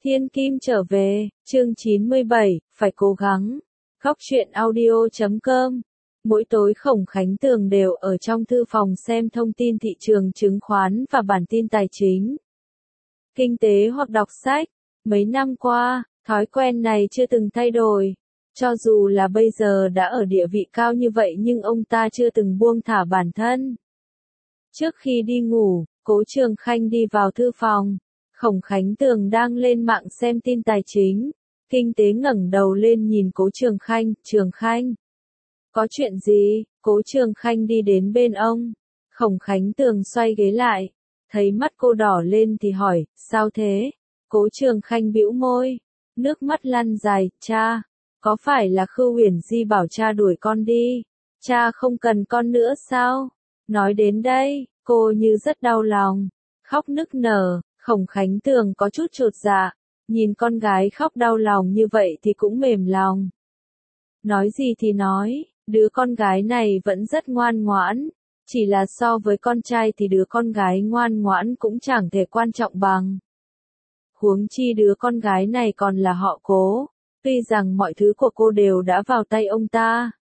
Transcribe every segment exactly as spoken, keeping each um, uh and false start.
Thiên Kim trở về, chương chín mươi bảy, phải cố gắng. Góc truyện audio chấm com. Mỗi tối Khổng Khánh Tường đều ở trong thư phòng xem thông tin thị trường chứng khoán và bản tin tài chính, kinh tế hoặc đọc sách. Mấy năm qua, thói quen này chưa từng thay đổi. Cho dù là bây giờ đã ở địa vị cao như vậy nhưng ông ta chưa từng buông thả bản thân. Trước khi đi ngủ, Cố Trường Khanh đi vào thư phòng. Khổng Khánh Tường đang lên mạng xem tin tài chính, kinh tế ngẩng đầu lên nhìn Cố Trường Khanh, Trường Khanh. Có chuyện gì? Cố Trường Khanh đi đến bên ông. Khổng Khánh Tường xoay ghế lại, thấy mắt cô đỏ lên thì hỏi, sao thế? Cố Trường Khanh bĩu môi, nước mắt lăn dài, cha, có phải là Khưu Uyển Di bảo cha đuổi con đi? Cha không cần con nữa sao? Nói đến đây, cô như rất đau lòng, khóc nức nở. Khổng Khánh Tường có chút chột dạ, nhìn con gái khóc đau lòng như vậy thì cũng mềm lòng. Nói gì thì nói, đứa con gái này vẫn rất ngoan ngoãn, chỉ là so với con trai thì đứa con gái ngoan ngoãn cũng chẳng thể quan trọng bằng. Huống chi đứa con gái này còn là họ Cố, tuy rằng mọi thứ của cô đều đã vào tay ông ta,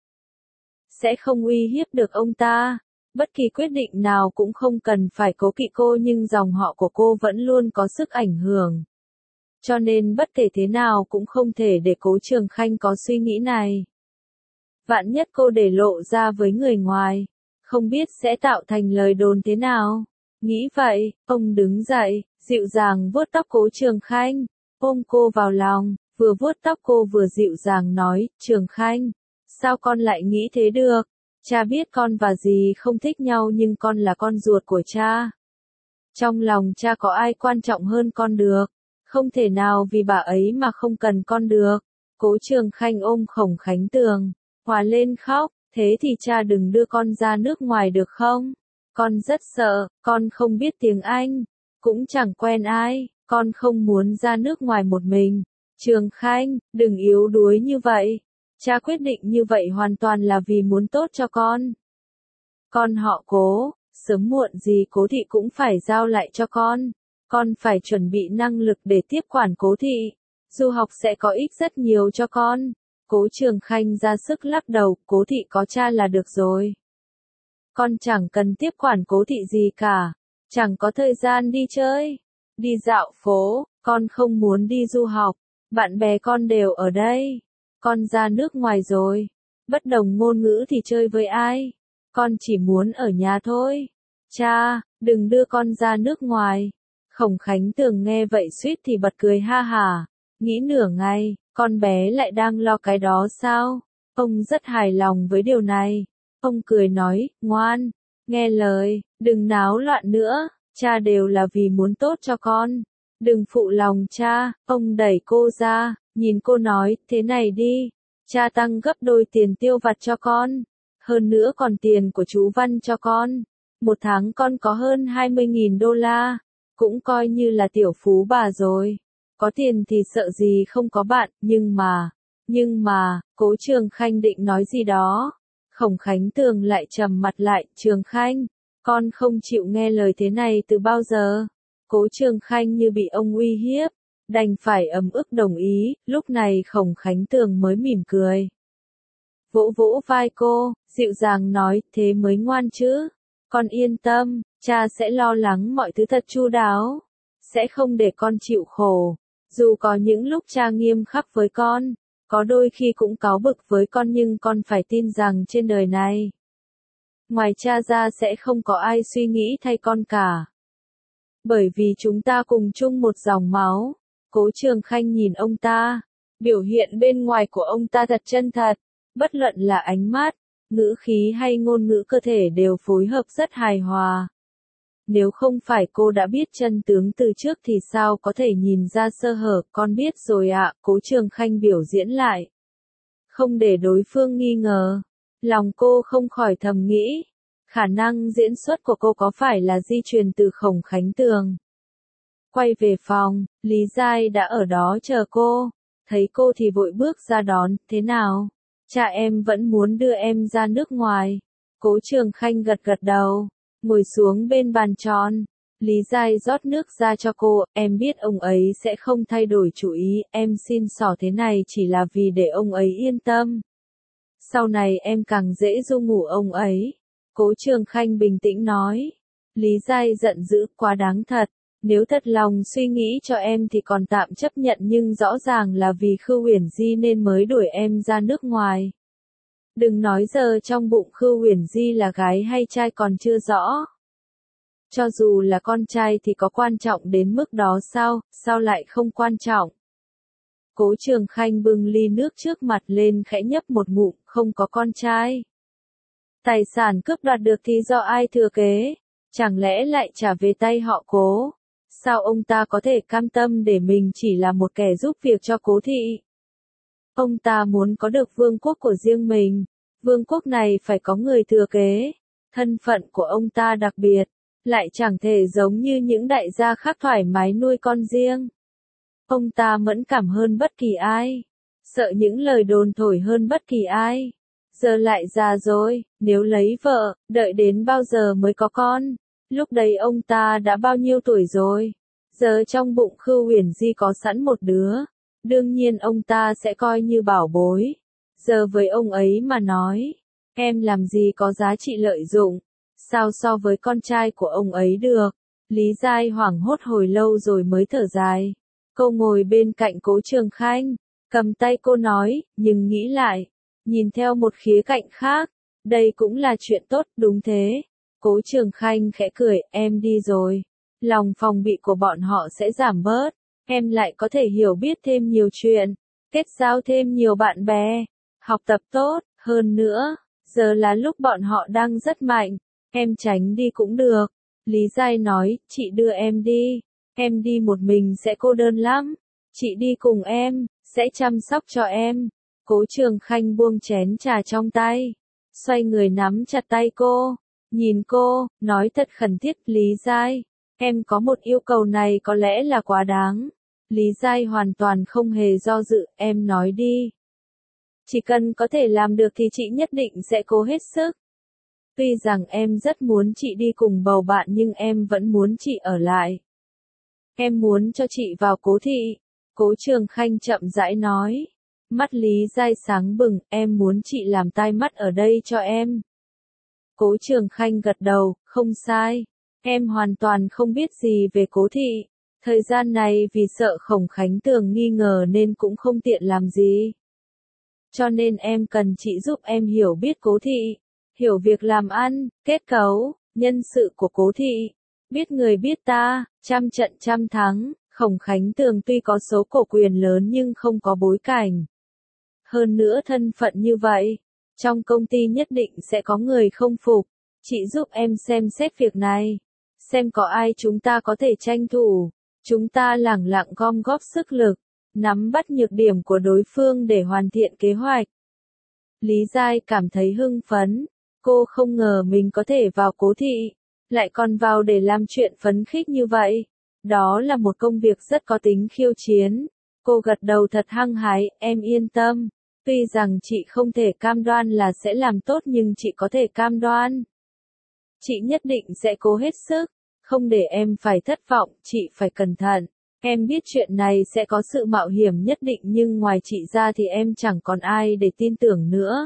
sẽ không uy hiếp được ông ta. Bất kỳ quyết định nào cũng không cần phải cố kỵ cô nhưng dòng họ của cô vẫn luôn có sức ảnh hưởng. Cho nên bất kể thế nào cũng không thể để Cố Trường Khanh có suy nghĩ này. Vạn nhất cô để lộ ra với người ngoài, không biết sẽ tạo thành lời đồn thế nào. Nghĩ vậy, ông đứng dậy, dịu dàng vuốt tóc Cố Trường Khanh, ôm cô vào lòng, vừa vuốt tóc cô vừa dịu dàng nói, Trường Khanh, sao con lại nghĩ thế được? Cha biết con và dì không thích nhau nhưng con là con ruột của cha. Trong lòng cha có ai quan trọng hơn con được, không thể nào vì bà ấy mà không cần con được. Cố Trường Khanh ôm Khổng Khánh Tường, hòa lên khóc, thế thì cha đừng đưa con ra nước ngoài được không? Con rất sợ, con không biết tiếng Anh, cũng chẳng quen ai, con không muốn ra nước ngoài một mình. Trường Khanh, đừng yếu đuối như vậy. Cha quyết định như vậy hoàn toàn là vì muốn tốt cho con. Con họ Cố, sớm muộn gì Cố thị cũng phải giao lại cho con. Con phải chuẩn bị năng lực để tiếp quản Cố thị. Du học sẽ có ích rất nhiều cho con. Cố Trường Khanh ra sức lắc đầu, Cố thị có cha là được rồi. Con chẳng cần tiếp quản Cố thị gì cả. Chẳng có thời gian đi chơi, đi dạo phố, con không muốn đi du học. Bạn bè con đều ở đây. Con ra nước ngoài rồi, bất đồng ngôn ngữ thì chơi với ai? Con chỉ muốn ở nhà thôi. Cha, đừng đưa con ra nước ngoài. Khổng Khánh Tường nghe vậy suýt thì bật cười ha hả, nghĩ nửa ngày, con bé lại đang lo cái đó sao? Ông rất hài lòng với điều này. Ông cười nói, ngoan, nghe lời, đừng náo loạn nữa, cha đều là vì muốn tốt cho con. Đừng phụ lòng cha. Ông đẩy cô ra, nhìn cô nói, thế này đi, cha tăng gấp đôi tiền tiêu vặt cho con, hơn nữa còn tiền của chú Văn cho con. Một tháng con có hơn hai mươi nghìn đô la, cũng coi như là tiểu phú bà rồi. Có tiền thì sợ gì không có bạn, nhưng mà, nhưng mà, Cố Trường Khanh định nói gì đó. Khổng Khánh Tường lại trầm mặt lại, Trường Khanh, con không chịu nghe lời thế này từ bao giờ. Cố Trường Khanh như bị ông uy hiếp, đành phải ấm ức đồng ý. Lúc này Khổng Khánh Tường mới mỉm cười, vỗ vỗ vai cô, dịu dàng nói, thế mới ngoan chứ. Con yên tâm, cha sẽ lo lắng mọi thứ thật chu đáo, sẽ không để con chịu khổ. Dù có những lúc cha nghiêm khắc với con, có đôi khi cũng cáu bực với con nhưng con phải tin rằng trên đời này, ngoài cha ra sẽ không có ai suy nghĩ thay con cả. Bởi vì chúng ta cùng chung một dòng máu. Cố Trường Khanh nhìn ông ta, biểu hiện bên ngoài của ông ta thật chân thật, bất luận là ánh mắt, ngữ khí hay ngôn ngữ cơ thể đều phối hợp rất hài hòa. Nếu không phải cô đã biết chân tướng từ trước thì sao có thể nhìn ra sơ hở, con biết rồi ạ. Cố Trường Khanh biểu diễn lại, không để đối phương nghi ngờ. Lòng cô không khỏi thầm nghĩ, khả năng diễn xuất của cô có phải là di truyền từ Khổng Khánh Tường. Quay về phòng, Lý Giai đã ở đó chờ cô, thấy cô thì vội bước ra đón, thế nào? Cha em vẫn muốn đưa em ra nước ngoài. Cố Trường Khanh gật gật đầu, ngồi xuống bên bàn tròn. Lý Giai rót nước ra cho cô, em biết ông ấy sẽ không thay đổi chủ ý, em xin xỏ thế này chỉ là vì để ông ấy yên tâm. Sau này em càng dễ ru ngủ ông ấy. Cố Trường Khanh bình tĩnh nói. Lý Giai giận dữ, quá đáng thật. Nếu thật lòng suy nghĩ cho em thì còn tạm chấp nhận nhưng rõ ràng là vì Khưu Uyển Di nên mới đuổi em ra nước ngoài. Đừng nói giờ trong bụng Khưu Uyển Di là gái hay trai còn chưa rõ. Cho dù là con trai thì có quan trọng đến mức đó sao, sao lại không quan trọng? Cố Trường Khanh bưng ly nước trước mặt lên khẽ nhấp một ngụm, không có con trai. Tài sản cướp đoạt được thì do ai thừa kế? Chẳng lẽ lại trả về tay họ Cố? Sao ông ta có thể cam tâm để mình chỉ là một kẻ giúp việc cho Cố thị? Ông ta muốn có được vương quốc của riêng mình. Vương quốc này phải có người thừa kế. Thân phận của ông ta đặc biệt, lại chẳng thể giống như những đại gia khác thoải mái nuôi con riêng. Ông ta mẫn cảm hơn bất kỳ ai. Sợ những lời đồn thổi hơn bất kỳ ai. Giờ lại già rồi, nếu lấy vợ, đợi đến bao giờ mới có con? Lúc đấy ông ta đã bao nhiêu tuổi rồi? Giờ trong bụng Khưu Uyển Di có sẵn một đứa. Đương nhiên ông ta sẽ coi như bảo bối. Giờ với ông ấy mà nói, em làm gì có giá trị lợi dụng. Sao so với con trai của ông ấy được? Lý Giai hoảng hốt hồi lâu rồi mới thở dài. Cô ngồi bên cạnh Cố Trường Khanh, cầm tay cô nói, nhưng nghĩ lại, nhìn theo một khía cạnh khác, đây cũng là chuyện tốt, đúng thế. Cố Trường Khanh khẽ cười, em đi rồi. Lòng phòng bị của bọn họ sẽ giảm bớt, em lại có thể hiểu biết thêm nhiều chuyện, kết giao thêm nhiều bạn bè, học tập tốt, hơn nữa, giờ là lúc bọn họ đang rất mạnh, em tránh đi cũng được. Lý Giai nói, chị đưa em đi, em đi một mình sẽ cô đơn lắm, chị đi cùng em, sẽ chăm sóc cho em. Cố Trường Khanh buông chén trà trong tay, xoay người nắm chặt tay cô, nhìn cô, nói thật khẩn thiết, Lý Giai, em có một yêu cầu này có lẽ là quá đáng. Lý Giai hoàn toàn không hề do dự, em nói đi. Chỉ cần có thể làm được thì chị nhất định sẽ cố hết sức. Tuy rằng em rất muốn chị đi cùng bầu bạn nhưng em vẫn muốn chị ở lại. Em muốn cho chị vào Cố thị. Cố Trường Khanh chậm rãi nói. Mắt Lý Giai sáng bừng, em muốn chị làm tai mắt ở đây cho em. Cố Trường Khanh gật đầu, không sai. Em hoàn toàn không biết gì về Cố thị. Thời gian này vì sợ Khổng Khánh Tường nghi ngờ nên cũng không tiện làm gì. Cho nên em cần chị giúp em hiểu biết Cố thị. Hiểu việc làm ăn, kết cấu, nhân sự của Cố thị. Biết người biết ta, trăm trận trăm thắng. Khổng Khánh Tường tuy có số cổ quyền lớn nhưng không có bối cảnh. Hơn nữa thân phận như vậy, trong công ty nhất định sẽ có người không phục. Chị giúp em xem xét việc này. Xem có ai chúng ta có thể tranh thủ. Chúng ta lẳng lặng gom góp sức lực, nắm bắt nhược điểm của đối phương để hoàn thiện kế hoạch. Lý Giai cảm thấy hưng phấn. Cô không ngờ mình có thể vào Cố thị, lại còn vào để làm chuyện phấn khích như vậy. Đó là một công việc rất có tính khiêu chiến. Cô gật đầu thật hăng hái, em yên tâm. Tuy rằng chị không thể cam đoan là sẽ làm tốt nhưng chị có thể cam đoan. Chị nhất định sẽ cố hết sức, không để em phải thất vọng, chị phải cẩn thận. Em biết chuyện này sẽ có sự mạo hiểm nhất định nhưng ngoài chị ra thì em chẳng còn ai để tin tưởng nữa.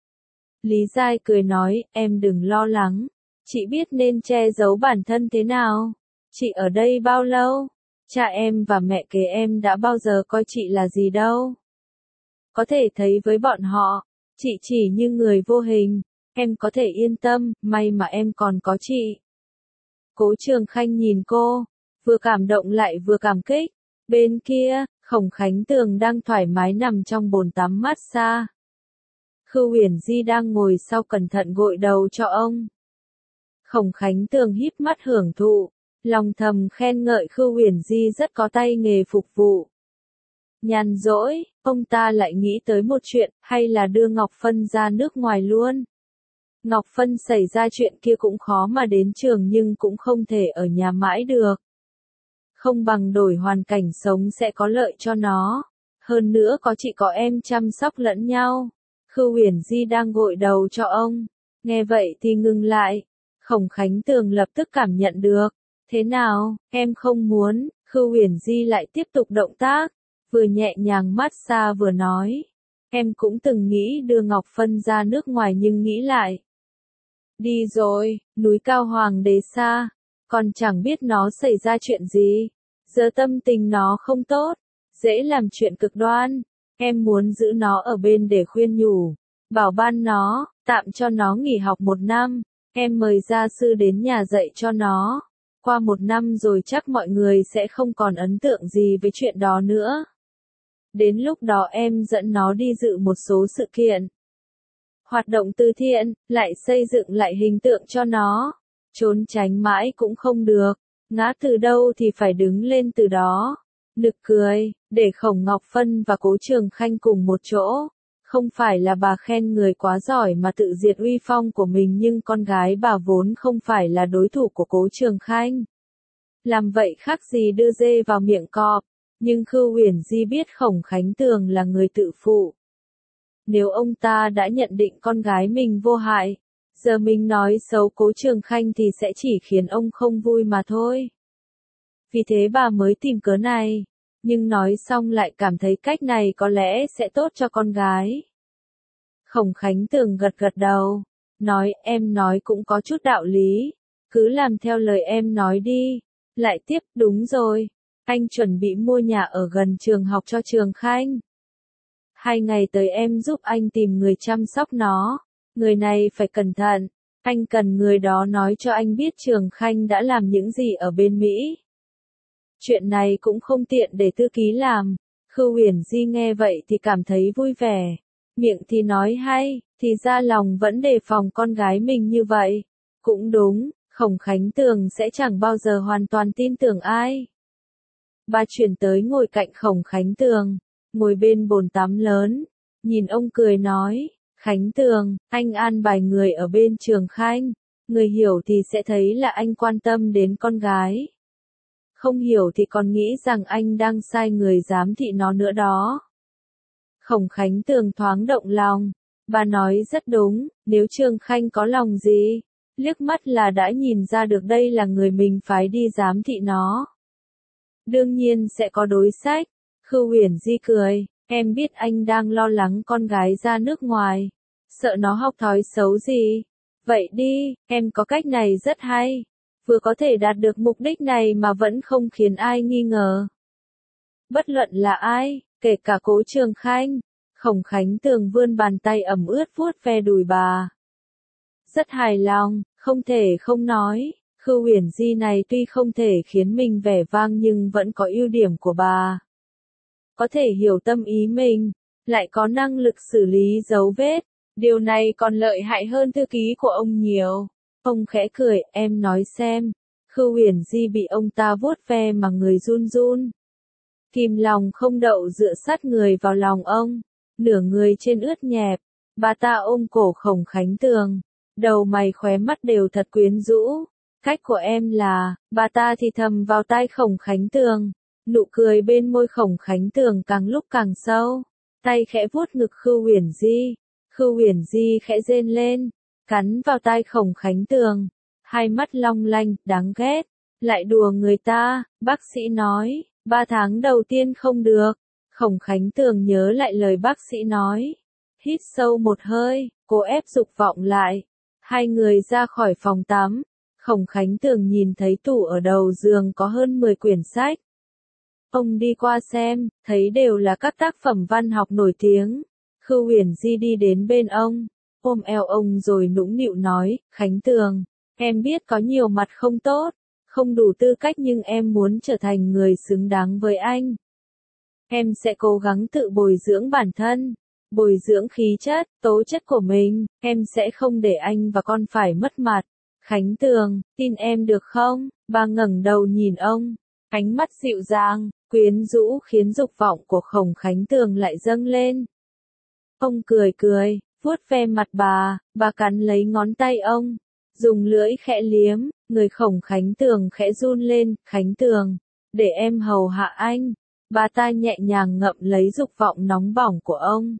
Lý Giai cười nói, em đừng lo lắng. Chị biết nên che giấu bản thân thế nào. Chị ở đây bao lâu? Cha em và mẹ kế em đã bao giờ coi chị là gì đâu. Có thể thấy với bọn họ, chị chỉ như người vô hình. Em có thể yên tâm, may mà em còn có chị. Cố Trường Khanh nhìn cô, vừa cảm động lại vừa cảm kích. Bên kia, Khổng Khánh Tường đang thoải mái nằm trong bồn tắm massage. Khưu Uyển Di đang ngồi sau cẩn thận gội đầu cho ông. Khổng Khánh Tường híp mắt hưởng thụ, lòng thầm khen ngợi Khưu Uyển Di rất có tay nghề phục vụ. Nhàn rỗi, ông ta lại nghĩ tới một chuyện, hay là đưa Ngọc Phân ra nước ngoài luôn. Ngọc Phân xảy ra chuyện kia cũng khó mà đến trường nhưng cũng không thể ở nhà mãi được. Không bằng đổi hoàn cảnh sống sẽ có lợi cho nó. Hơn nữa có chị có em chăm sóc lẫn nhau. Khưu Uyển Di đang gội đầu cho ông. Nghe vậy thì ngừng lại. Khổng Khánh Tường lập tức cảm nhận được. Thế nào, em không muốn, Khưu Uyển Di lại tiếp tục động tác, vừa nhẹ nhàng massage vừa nói. Em cũng từng nghĩ đưa Ngọc Phân ra nước ngoài nhưng nghĩ lại. Đi rồi, núi cao hoàng đế xa, còn chẳng biết nó xảy ra chuyện gì. Giờ tâm tình nó không tốt, dễ làm chuyện cực đoan. Em muốn giữ nó ở bên để khuyên nhủ, bảo ban nó, tạm cho nó nghỉ học một năm. Em mời gia sư đến nhà dạy cho nó. Qua một năm rồi chắc mọi người sẽ không còn ấn tượng gì với chuyện đó nữa. Đến lúc đó em dẫn nó đi dự một số sự kiện. Hoạt động từ thiện, lại xây dựng lại hình tượng cho nó. Trốn tránh mãi cũng không được. Ngã từ đâu thì phải đứng lên từ đó. Nực cười, để Khổng Ngọc Phân và Cố Trường Khanh cùng một chỗ. Không phải là bà khen người quá giỏi mà tự diệt uy phong của mình nhưng con gái bà vốn không phải là đối thủ của Cố Trường Khanh. Làm vậy khác gì đưa dê vào miệng cọp. Nhưng Khưu Uyển Di biết Khổng Khánh Tường là người tự phụ. Nếu ông ta đã nhận định con gái mình vô hại, giờ mình nói xấu Cố Trường Khanh thì sẽ chỉ khiến ông không vui mà thôi. Vì thế bà mới tìm cớ này, nhưng nói xong lại cảm thấy cách này có lẽ sẽ tốt cho con gái. Khổng Khánh Tường gật gật đầu, nói em nói cũng có chút đạo lý, cứ làm theo lời em nói đi. Lại tiếp, đúng rồi, anh chuẩn bị mua nhà ở gần trường học cho Trường Khanh. Hai ngày tới em giúp anh tìm người chăm sóc nó, người này phải cẩn thận, anh cần người đó nói cho anh biết Trường Khanh đã làm những gì ở bên Mỹ. Chuyện này cũng không tiện để thư ký làm. Khưu Uyển Di nghe vậy thì cảm thấy vui vẻ, miệng thì nói hay, thì ra lòng vẫn đề phòng con gái mình như vậy. Cũng đúng, Khổng Khánh Tường sẽ chẳng bao giờ hoàn toàn tin tưởng ai. Bà chuyển tới ngồi cạnh Khổng Khánh Tường, ngồi bên bồn tắm lớn, nhìn ông cười nói, Khánh Tường, anh an bài người ở bên Trường Khanh, người hiểu thì sẽ thấy là anh quan tâm đến con gái. Không hiểu thì còn nghĩ rằng anh đang sai người giám thị nó nữa đó. Khổng Khánh Tường thoáng động lòng, bà nói rất đúng, nếu Trường Khanh có lòng gì, liếc mắt là đã nhìn ra được đây là người mình phái đi giám thị nó. Đương nhiên sẽ có đối sách. Khưu Uyển Di cười, em biết anh đang lo lắng con gái ra nước ngoài, sợ nó học thói xấu gì. Vậy đi, em có cách này rất hay, vừa có thể đạt được mục đích này mà vẫn không khiến ai nghi ngờ. Bất luận là ai, kể cả Cố Trường Khanh. Khổng Khánh Tường vươn bàn tay ẩm ướt vuốt ve đùi bà. Rất hài lòng, không thể không nói, Khưu Uyển Di này tuy không thể khiến mình vẻ vang nhưng vẫn có ưu điểm của bà. Có thể hiểu tâm ý mình, lại có năng lực xử lý dấu vết, điều này còn lợi hại hơn thư ký của ông nhiều. Ông khẽ cười, em nói xem. Khưu Uyển Di bị ông ta vuốt ve mà người run run. Kìm lòng không đậu dựa sát người vào lòng ông, nửa người trên ướt nhẹp, bà ta ôm cổ Khổng Khánh Tường, đầu mày khóe mắt đều thật quyến rũ. Cách của em là, bà ta thì thầm vào tai Khổng Khánh Tường, nụ cười bên môi Khổng Khánh Tường càng lúc càng sâu, tay khẽ vuốt ngực Khưu Uyển Di, Khưu Uyển Di khẽ rên lên, cắn vào tai Khổng Khánh Tường, hai mắt long lanh, đáng ghét, lại đùa người ta, bác sĩ nói, ba tháng đầu tiên không được. Khổng Khánh Tường nhớ lại lời bác sĩ nói, hít sâu một hơi, cố ép dục vọng lại, hai người ra khỏi phòng tắm. Khổng Khánh Tường nhìn thấy tủ ở đầu giường có hơn mười quyển sách. Ông đi qua xem, thấy đều là các tác phẩm văn học nổi tiếng. Khưu Uyển Di đi đến bên ông, ôm eo ông rồi nũng nịu nói, Khánh Tường, em biết có nhiều mặt không tốt, không đủ tư cách nhưng em muốn trở thành người xứng đáng với anh. Em sẽ cố gắng tự bồi dưỡng bản thân, bồi dưỡng khí chất, tố chất của mình, em sẽ không để anh và con phải mất mặt. Khánh Tường, tin em được không? Bà ngẩng đầu nhìn ông, ánh mắt dịu dàng, quyến rũ khiến dục vọng của Khổng Khánh Tường lại dâng lên. Ông cười cười, vuốt ve mặt bà, bà cắn lấy ngón tay ông, dùng lưỡi khẽ liếm, người Khổng Khánh Tường khẽ run lên, Khánh Tường, để em hầu hạ anh. Bà ta nhẹ nhàng ngậm lấy dục vọng nóng bỏng của ông.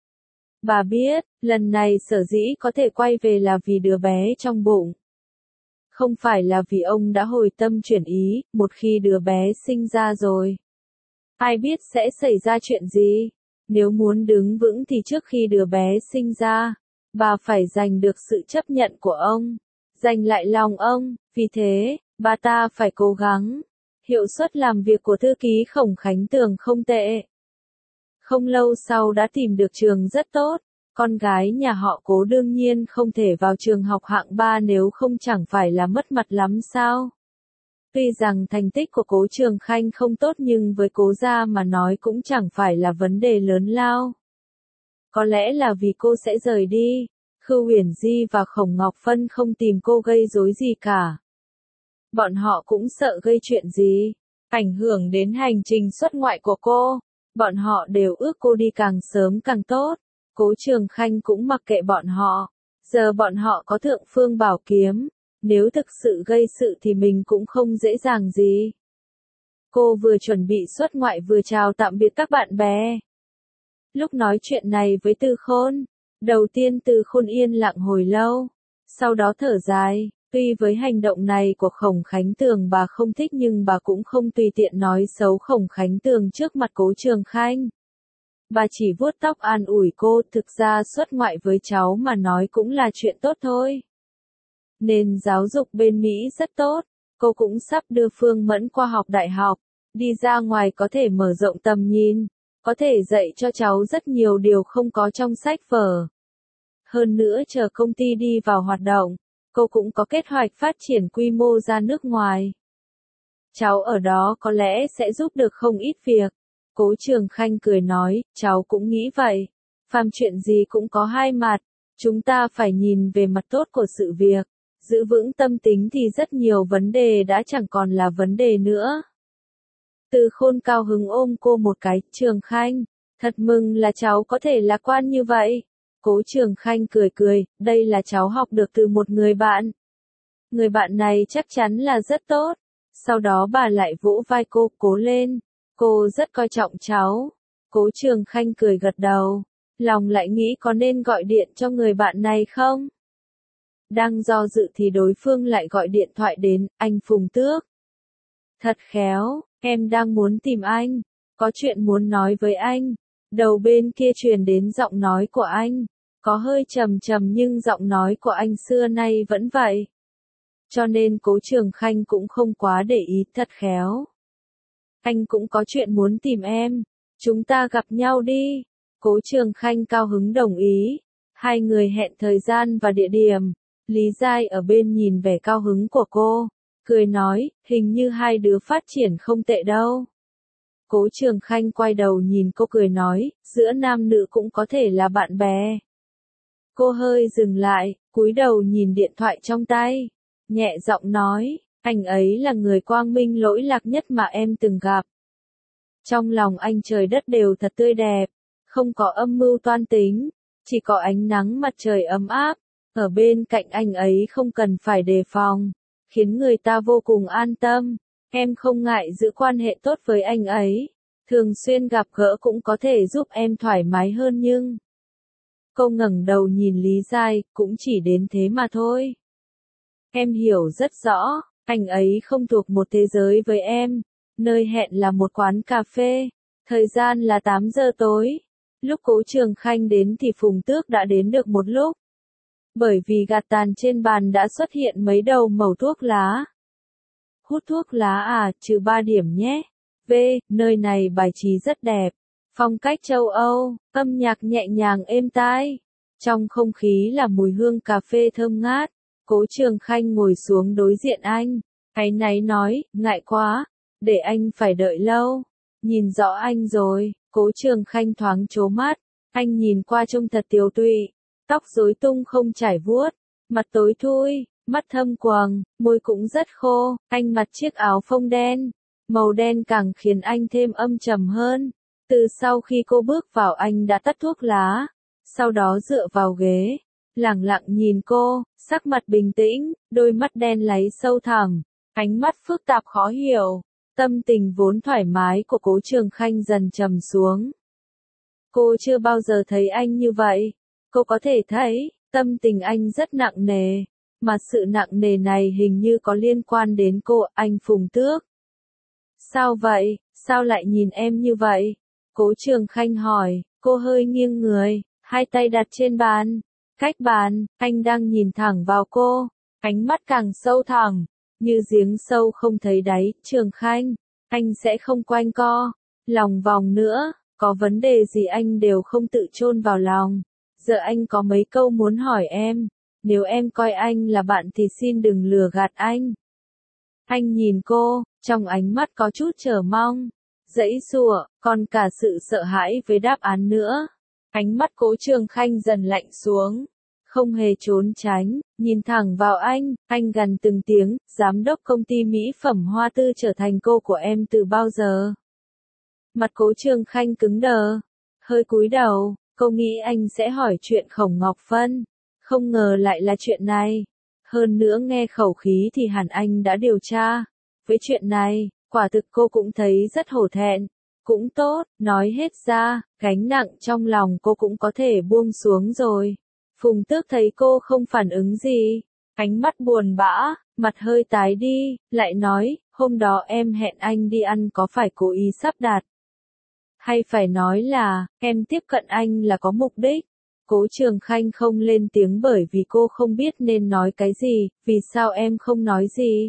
Bà biết, lần này sở dĩ có thể quay về là vì đứa bé trong bụng. Không phải là vì ông đã hồi tâm chuyển ý, một khi đứa bé sinh ra rồi. Ai biết sẽ xảy ra chuyện gì? Nếu muốn đứng vững thì trước khi đứa bé sinh ra, bà phải giành được sự chấp nhận của ông, giành lại lòng ông, vì thế, bà ta phải cố gắng. Hiệu suất làm việc của thư ký Khổng Khánh Tường không tệ. Không lâu sau đã tìm được trường rất tốt, con gái nhà họ Cố đương nhiên không thể vào trường học hạng ba nếu không chẳng phải là mất mặt lắm sao. Tuy rằng thành tích của Cố Trường Khanh không tốt nhưng với Cố gia mà nói cũng chẳng phải là vấn đề lớn lao. Có lẽ là vì cô sẽ rời đi, Khưu Uyển Di và Khổng Ngọc Phân không tìm cô gây rối gì cả. Bọn họ cũng sợ gây chuyện gì, ảnh hưởng đến hành trình xuất ngoại của cô. Bọn họ đều ước cô đi càng sớm càng tốt. Cố Trường Khanh cũng mặc kệ bọn họ. Giờ bọn họ có thượng phương bảo kiếm. Nếu thực sự gây sự thì mình cũng không dễ dàng gì. Cô vừa chuẩn bị xuất ngoại vừa chào tạm biệt các bạn bè. Lúc nói chuyện này với Từ Khôn, đầu tiên Từ Khôn yên lặng hồi lâu. Sau đó thở dài. Tuy với hành động này của Khổng Khánh Tường bà không thích nhưng bà cũng không tùy tiện nói xấu Khổng Khánh Tường trước mặt Cố Trường Khanh. Bà chỉ vuốt tóc an ủi cô, thực ra xuất ngoại với cháu mà nói cũng là chuyện tốt thôi. Nền giáo dục bên Mỹ rất tốt, cô cũng sắp đưa Phương Mẫn qua học đại học, đi ra ngoài có thể mở rộng tầm nhìn, có thể dạy cho cháu rất nhiều điều không có trong sách vở. Hơn nữa chờ công ty đi vào hoạt động, cô cũng có kế hoạch phát triển quy mô ra nước ngoài. Cháu ở đó có lẽ sẽ giúp được không ít việc. Cố Trường Khanh cười nói, cháu cũng nghĩ vậy. Phàm chuyện gì cũng có hai mặt. Chúng ta phải nhìn về mặt tốt của sự việc. Giữ vững tâm tính thì rất nhiều vấn đề đã chẳng còn là vấn đề nữa. Từ Khôn cao hứng ôm cô một cái, Trường Khanh. Thật mừng là cháu có thể lạc quan như vậy. Cố Trường Khanh cười cười, đây là cháu học được từ một người bạn. Người bạn này chắc chắn là rất tốt. Sau đó bà lại vỗ vai cô, cố lên. Cô rất coi trọng cháu. Cố Trường Khanh cười gật đầu. Lòng lại nghĩ có nên gọi điện cho người bạn này không? Đang do dự thì đối phương lại gọi điện thoại đến, anh Phùng Tước. Thật khéo, em đang muốn tìm anh. Có chuyện muốn nói với anh. Đầu bên kia truyền đến giọng nói của anh. Có hơi trầm trầm nhưng giọng nói của anh xưa nay vẫn vậy. Cho nên Cố Trường Khanh cũng không quá để ý, thật khéo. Anh cũng có chuyện muốn tìm em. Chúng ta gặp nhau đi. Cố Trường Khanh cao hứng đồng ý. Hai người hẹn thời gian và địa điểm. Lý Giai ở bên nhìn vẻ cao hứng của cô. Cười nói, hình như hai đứa phát triển không tệ đâu. Cố Trường Khanh quay đầu nhìn cô cười nói, giữa nam nữ cũng có thể là bạn bè. Cô hơi dừng lại, cúi đầu nhìn điện thoại trong tay. Nhẹ giọng nói, anh ấy là người quang minh lỗi lạc nhất mà em từng gặp. Trong lòng anh trời đất đều thật tươi đẹp, không có âm mưu toan tính, chỉ có ánh nắng mặt trời ấm áp. Ở bên cạnh anh ấy không cần phải đề phòng, khiến người ta vô cùng an tâm. Em không ngại giữ quan hệ tốt với anh ấy, thường xuyên gặp gỡ cũng có thể giúp em thoải mái hơn nhưng... Cô ngẩng đầu nhìn Lý Giai, cũng chỉ đến thế mà thôi. Em hiểu rất rõ, anh ấy không thuộc một thế giới với em. Nơi hẹn là một quán cà phê. Thời gian là tám giờ tối. Lúc Cố Trường Khanh đến thì Phùng Tước đã đến được một lúc. Bởi vì gạt tàn trên bàn đã xuất hiện mấy đầu mẩu thuốc lá. Hút thuốc lá à, trừ ba điểm nhé. V, nơi này bài trí rất đẹp. Phong cách châu Âu, âm nhạc nhẹ nhàng êm tai. Trong không khí là mùi hương cà phê thơm ngát. Cố Trường Khanh ngồi xuống đối diện anh. Áy náy nói, ngại quá, để anh phải đợi lâu. Nhìn rõ anh rồi, Cố Trường Khanh thoáng trố mắt. Anh nhìn qua trông thật tiều tụy. Tóc rối tung không trải vuốt. Mặt tối thui, mắt thâm quầng, môi cũng rất khô. Anh mặc chiếc áo phông đen. Màu đen càng khiến anh thêm âm trầm hơn. Từ sau khi cô bước vào anh đã tắt thuốc lá. Sau đó dựa vào ghế. Lẳng lặng nhìn cô, sắc mặt bình tĩnh, đôi mắt đen láy sâu thẳm, ánh mắt phức tạp khó hiểu. Tâm tình vốn thoải mái của Cố Trường Khanh dần trầm xuống. Cô chưa bao giờ thấy anh như vậy. Cô có thể thấy, tâm tình anh rất nặng nề. mà sự nặng nề này hình như có liên quan đến cô, anh Phùng Tước. Sao vậy, sao lại nhìn em như vậy? Cố Trường Khanh hỏi, cô hơi nghiêng người, hai tay đặt trên bàn. Cách bàn, anh đang nhìn thẳng vào cô, ánh mắt càng sâu thẳm, như giếng sâu không thấy đáy. Trường Khanh, anh sẽ không quanh co, lòng vòng nữa, có vấn đề gì anh đều không tự chôn vào lòng. Giờ anh có mấy câu muốn hỏi em, nếu em coi anh là bạn thì xin đừng lừa gạt anh. Anh nhìn cô, trong ánh mắt có chút chờ mong, giãy giụa, còn cả sự sợ hãi với đáp án nữa. Ánh mắt Cố Trường Khanh dần lạnh xuống, không hề trốn tránh, nhìn thẳng vào anh, anh gằn từng tiếng, giám đốc công ty mỹ phẩm Hoa Tư trở thành cô của em từ bao giờ? Mặt Cố Trường Khanh cứng đờ, hơi cúi đầu, cô nghĩ anh sẽ hỏi chuyện Khổng Ngọc Phân, không ngờ lại là chuyện này. Hơn nữa nghe khẩu khí thì hẳn anh đã điều tra. Với chuyện này, quả thực cô cũng thấy rất hổ thẹn. Cũng tốt, nói hết ra, gánh nặng trong lòng cô cũng có thể buông xuống rồi. Phùng Tước thấy cô không phản ứng gì, ánh mắt buồn bã, mặt hơi tái đi, lại nói, hôm đó em hẹn anh đi ăn có phải cố ý sắp đặt? Hay phải nói là, em tiếp cận anh là có mục đích? Cố Trường Khanh không lên tiếng bởi vì cô không biết nên nói cái gì, vì sao em không nói gì?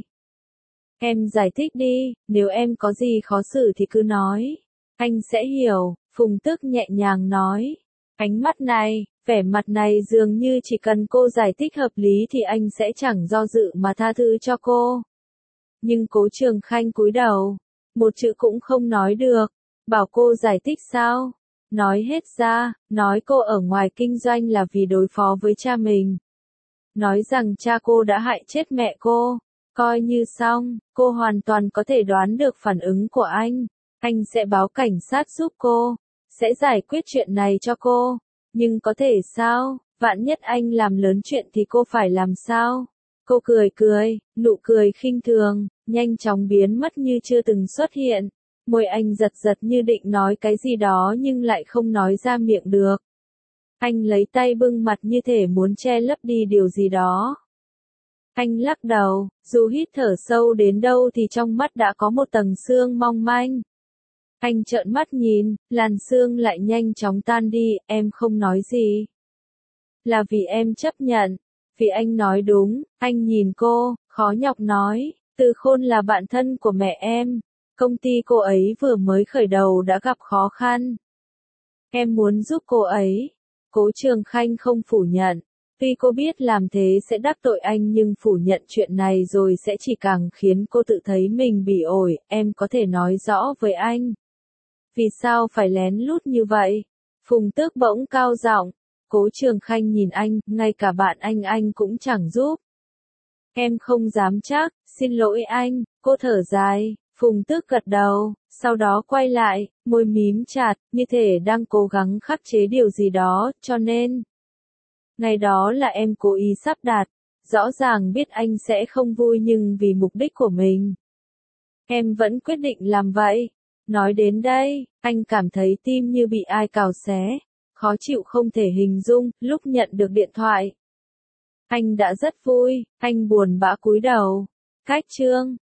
Em giải thích đi, nếu em có gì khó xử thì cứ nói. Anh sẽ hiểu, Phùng Tước nhẹ nhàng nói. Ánh mắt này, vẻ mặt này dường như chỉ cần cô giải thích hợp lý thì anh sẽ chẳng do dự mà tha thứ cho cô. Nhưng Cố Trường Khanh cúi đầu, một chữ cũng không nói được, bảo cô giải thích sao? Nói hết ra, nói cô ở ngoài kinh doanh là vì đối phó với cha mình. Nói rằng cha cô đã hại chết mẹ cô. Coi như xong, cô hoàn toàn có thể đoán được phản ứng của anh. Anh sẽ báo cảnh sát giúp cô, sẽ giải quyết chuyện này cho cô. Nhưng có thể sao, vạn nhất anh làm lớn chuyện thì cô phải làm sao? Cô cười cười, nụ cười khinh thường, nhanh chóng biến mất như chưa từng xuất hiện. Môi anh giật giật như định nói cái gì đó nhưng lại không nói ra miệng được. Anh lấy tay bưng mặt như thể muốn che lấp đi điều gì đó. Anh lắc đầu, dù hít thở sâu đến đâu thì trong mắt đã có một tầng sương mong manh. Anh trợn mắt nhìn, làn sương lại nhanh chóng tan đi, em không nói gì. Là vì em chấp nhận, vì anh nói đúng, anh nhìn cô, khó nhọc nói, Từ Khôn là bạn thân của mẹ em. Công ty cô ấy vừa mới khởi đầu đã gặp khó khăn. Em muốn giúp cô ấy. Cố Trường Khanh không phủ nhận. Tuy cô biết làm thế sẽ đắc tội anh nhưng phủ nhận chuyện này rồi sẽ chỉ càng khiến cô tự thấy mình bị ổi. Em có thể nói rõ với anh. Vì sao phải lén lút như vậy? Phùng Tước bỗng cao giọng. Cố Trường Khanh nhìn anh, ngay cả bạn anh anh cũng chẳng giúp. Em không dám chắc, xin lỗi anh, cô thở dài. Phùng Tước gật đầu, sau đó quay lại, môi mím chặt, như thể đang cố gắng khắc chế điều gì đó, cho nên. Ngày đó là em cố ý sắp đặt, rõ ràng biết anh sẽ không vui nhưng vì mục đích của mình. Em vẫn quyết định làm vậy. Nói đến đây, anh cảm thấy tim như bị ai cào xé, khó chịu không thể hình dung, lúc nhận được điện thoại. Anh đã rất vui, anh buồn bã cúi đầu. Cách chương